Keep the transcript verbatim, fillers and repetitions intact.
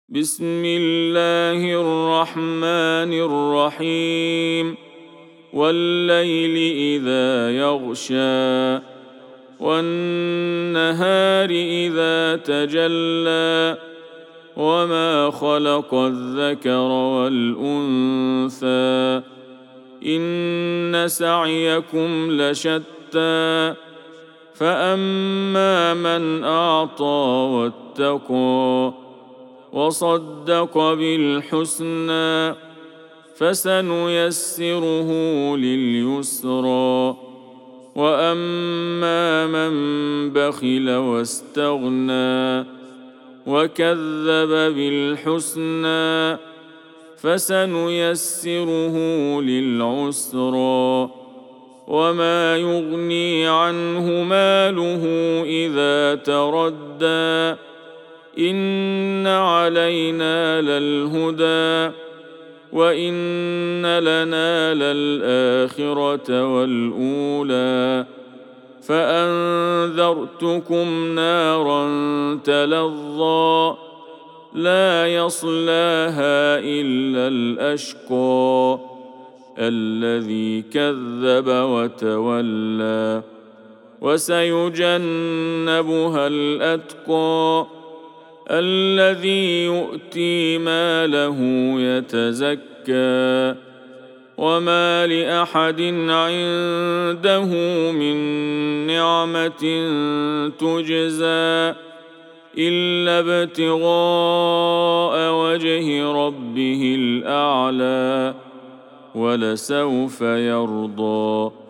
بسم الله الرحمن الرحيم والليل إذا يغشى والنهار إذا تجلى وما خلق الذكر والأنثى إن سعيكم لشتى فأما من أعطى واتقى وصدق بالحسنى فسنيسره لليسرى وأما من بخل واستغنى وكذب بالحسنى فسنيسره للعسرى وما يغني عنه ماله إذا تردى إن علينا للهدى وإن لنا للآخرة والأولى فأنذرتكم نارا تلظى لا يصلاها إلا الأشقى الذي كذب وتولى وسيجنبها الأتقى الذي يؤتي ماله يتزكى وما لأحد عنده من نعمة تجزى إلا ابتغاء وجه ربه الأعلى ولسوف يرضى.